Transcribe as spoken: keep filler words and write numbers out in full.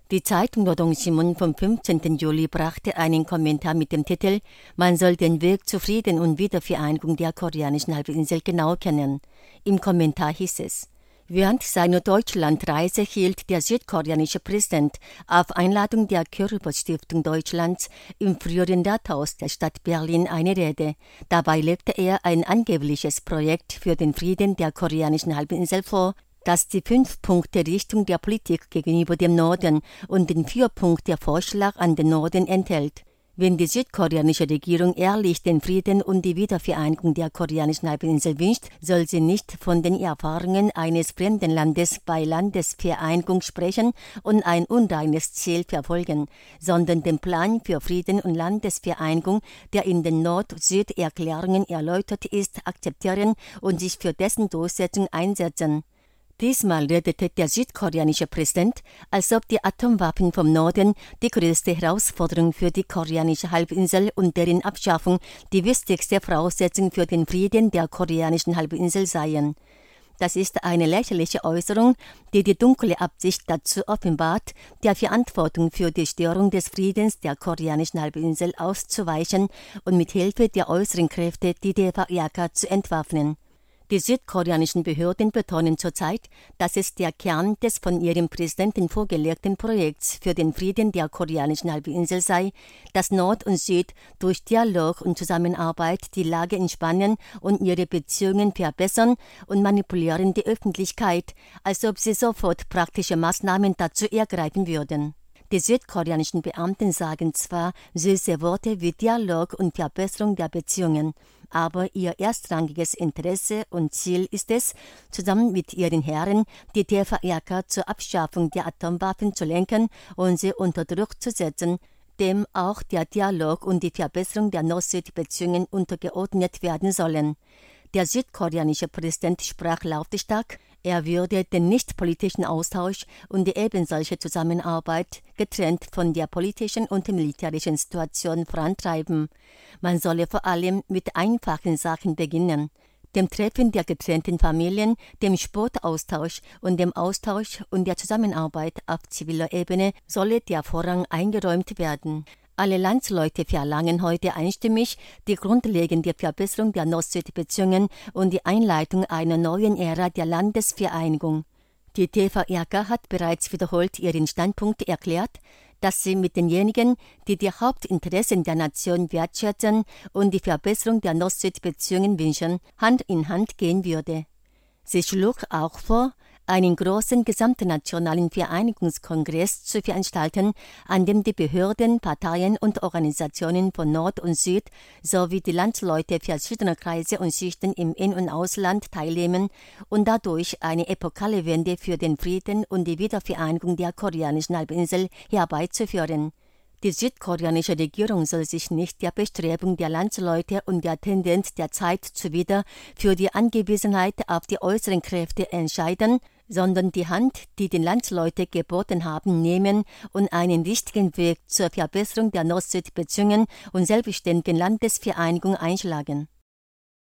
Die Zeitung Rodong Sinmun vom fünfzehnten Juli brachte einen Kommentar mit dem Titel „Man soll den Weg zu Frieden und Wiedervereinigung der koreanischen Halbinsel genau kennen“. Im Kommentar hieß es: Während seiner Deutschlandreise hielt der südkoreanische Präsident auf Einladung der Körber-Stiftung Deutschlands im früheren Rathaus der Stadt Berlin eine Rede. Dabei legte er ein angebliches Projekt für den Frieden der koreanischen Halbinsel vor, das die Fünf-Punkte-Richtung der Politik gegenüber dem Norden und den Vier-Punkte-Vorschlag an den Norden enthält. Wenn die südkoreanische Regierung ehrlich den Frieden und die Wiedervereinigung der koreanischen Halbinsel wünscht, soll sie nicht von den Erfahrungen eines fremden Landes bei Landesvereinigung sprechen und ein unreines Ziel verfolgen, sondern den Plan für Frieden und Landesvereinigung, der in den Nord-Süd-Erklärungen erläutert ist, akzeptieren und sich für dessen Durchsetzung einsetzen. Diesmal redete der südkoreanische Präsident, als ob die Atomwaffen vom Norden die größte Herausforderung für die koreanische Halbinsel und deren Abschaffung die wichtigste Voraussetzung für den Frieden der koreanischen Halbinsel seien. Das ist eine lächerliche Äußerung, die die dunkle Absicht dazu offenbart, der Verantwortung für die Störung des Friedens der koreanischen Halbinsel auszuweichen und mit Hilfe der äußeren Kräfte die D V R K zu entwaffnen. Die südkoreanischen Behörden betonen zurzeit, dass es der Kern des von ihrem Präsidenten vorgelegten Projekts für den Frieden der koreanischen Halbinsel sei, dass Nord und Süd durch Dialog und Zusammenarbeit die Lage entspannen und ihre Beziehungen verbessern und manipulieren die Öffentlichkeit, als ob sie sofort praktische Maßnahmen dazu ergreifen würden. Die südkoreanischen Beamten sagen zwar süße Worte wie Dialog und Verbesserung der Beziehungen, aber ihr erstrangiges Interesse und Ziel ist es, zusammen mit ihren Herren die D V R K zur Abschaffung der Atomwaffen zu lenken und sie unter Druck zu setzen, dem auch der Dialog und die Verbesserung der Nord-Süd-Beziehungen untergeordnet werden sollen. Der südkoreanische Präsident sprach lautstark, er würde den nicht-politischen Austausch und die ebensolche Zusammenarbeit getrennt von der politischen und militärischen Situation vorantreiben. Man solle vor allem mit einfachen Sachen beginnen. Dem Treffen der getrennten Familien, dem Sportaustausch und dem Austausch und der Zusammenarbeit auf ziviler Ebene solle der Vorrang eingeräumt werden. Alle Landsleute verlangen heute einstimmig die grundlegende Verbesserung der Nord-Süd-Beziehungen und die Einleitung einer neuen Ära der Landesvereinigung. Die D V R K hat bereits wiederholt ihren Standpunkt erklärt, dass sie mit denjenigen, die die Hauptinteressen der Nation wertschätzen und die Verbesserung der Nord-Süd-Beziehungen wünschen, Hand in Hand gehen würde. Sie schlug auch vor, einen großen gesamtnationalen Vereinigungskongress zu veranstalten, an dem die Behörden, Parteien und Organisationen von Nord und Süd sowie die Landsleute verschiedener Kreise und Schichten im In- und Ausland teilnehmen und dadurch eine epochale Wende für den Frieden und die Wiedervereinigung der koreanischen Halbinsel herbeizuführen. Die südkoreanische Regierung soll sich nicht der Bestrebung der Landsleute und der Tendenz der Zeit zuwider für die Angewiesenheit auf die äußeren Kräfte entscheiden, sondern die Hand, die die Landsleute geboten haben, nehmen und einen richtigen Weg zur Verbesserung der Nord-Süd-Beziehungen und selbstständigen Landesvereinigung einschlagen.